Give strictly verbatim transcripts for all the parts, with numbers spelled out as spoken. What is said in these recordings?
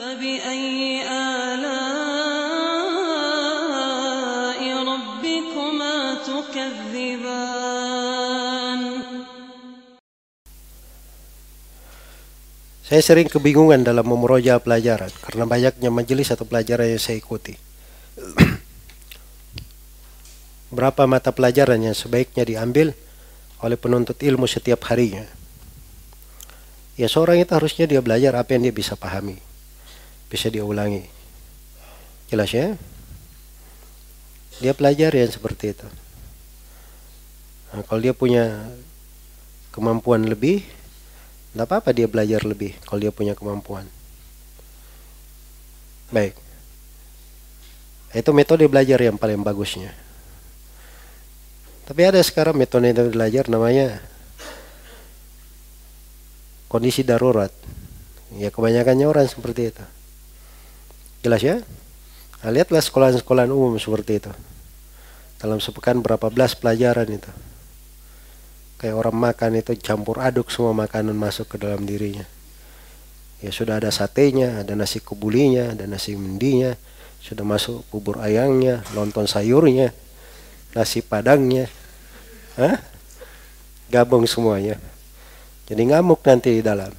فبأي آلاء ربكما تكذبان. Saya sering kebingungan dalam memurojaah pelajaran karena banyaknya majelis atau pelajaran yang saya ikuti. Berapa mata pelajaran yang sebaiknya diambil oleh penuntut ilmu setiap harinya? Ya, seorang itu harusnya dia belajar apa yang dia bisa pahami, bisa dia ulangi. Jelas ya? Dia pelajari yang seperti itu. Nah, kalau dia punya kemampuan lebih, tidak apa-apa dia belajar lebih kalau dia punya kemampuan. Baik. Itu metode belajar yang paling bagusnya. Tapi ada sekarang metode belajar namanya kondisi darurat. Ya, kebanyakannya orang seperti itu. Jelas ya? Nah, lihatlah sekolah-sekolah umum seperti itu. Dalam sepekan berapa belas pelajaran itu. Kayak orang makan itu campur aduk semua makanan masuk ke dalam dirinya. Ya, sudah ada satenya, ada nasi kebulinya, ada nasi mendinya, sudah masuk bubur ayamnya, lontong sayurnya, nasi padangnya. Hah? Gabung semuanya. Jadi ngamuk nanti di dalam.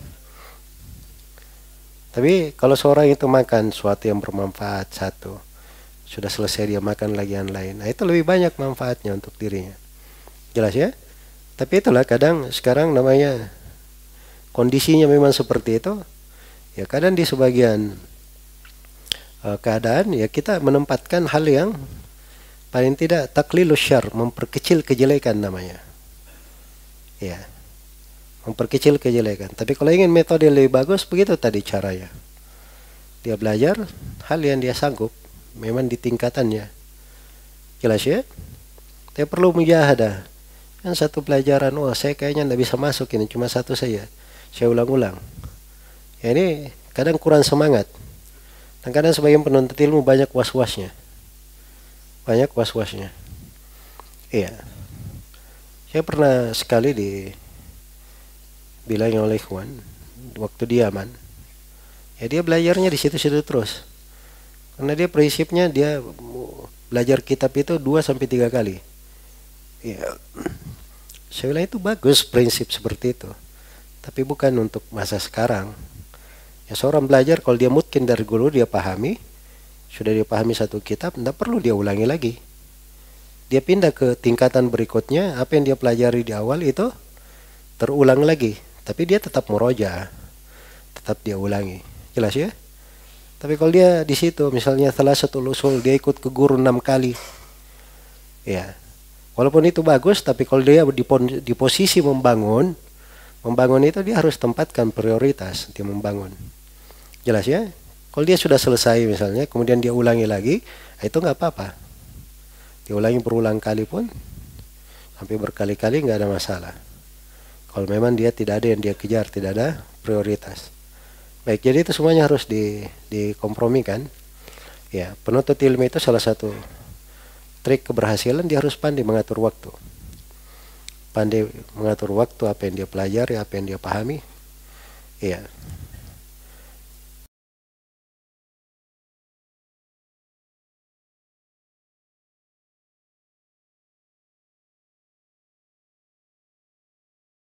Tapi kalau seorang itu makan sesuatu yang bermanfaat satu, sudah selesai dia makan lagi yang lain. Nah, itu lebih banyak manfaatnya untuk dirinya. Jelas ya? Tapi itulah kadang sekarang namanya kondisinya memang seperti itu. Ya, kadang di sebagian uh, keadaan ya kita menempatkan hal yang paling tidak taklilus syarr, memperkecil kejelekan namanya. Ya. Memperkecil kejelekan. Tapi kalau ingin metode lebih bagus, begitu tadi caranya. Dia belajar hal yang dia sanggup, memang di tingkatannya. Jelas ya? Dia perlu mujahadah. Kan satu pelajaran, oh saya kayaknya tidak bisa masuk ini, cuma satu saja. Saya ulang-ulang. Ya, ini kadang kurang semangat. Dan kadang sebagian penuntut ilmu banyak was-wasnya. Banyak was-wasnya. Iya. Saya pernah sekali di bilang oleh ikhwan waktu di Yaman, ya dia belajarnya di situ-situ terus, karena dia prinsipnya dia belajar kitab itu dua sampai tiga kali. Ya, saya bilang itu bagus prinsip seperti itu, tapi bukan untuk masa sekarang. Ya, seorang belajar kalau dia mungkin dari guru dia pahami, sudah dia pahami satu kitab, tidak perlu dia ulangi lagi. Dia pindah ke tingkatan berikutnya, apa yang dia pelajari di awal itu terulang lagi. Tapi dia tetap murojaah, tetap dia ulangi. Jelas ya? Tapi kalau dia di situ, misalnya salah satu usul, dia ikut ke guru enam kali. Ya, walaupun itu bagus, tapi kalau dia di, di posisi membangun, membangun itu dia harus tempatkan prioritas, dia membangun. Jelas ya? Kalau dia sudah selesai misalnya, kemudian dia ulangi lagi, itu nggak apa-apa. Dia ulangi berulang kali pun, sampai berkali-kali nggak ada masalah. Kalau memang dia tidak ada yang dia kejar, tidak ada prioritas. Baik, jadi itu semuanya harus di, dikompromikan. Ya, penuntut ilmu itu salah satu trik keberhasilan, dia harus pandai mengatur waktu. Pandai mengatur waktu, apa yang dia pelajari, apa yang dia pahami. Iya.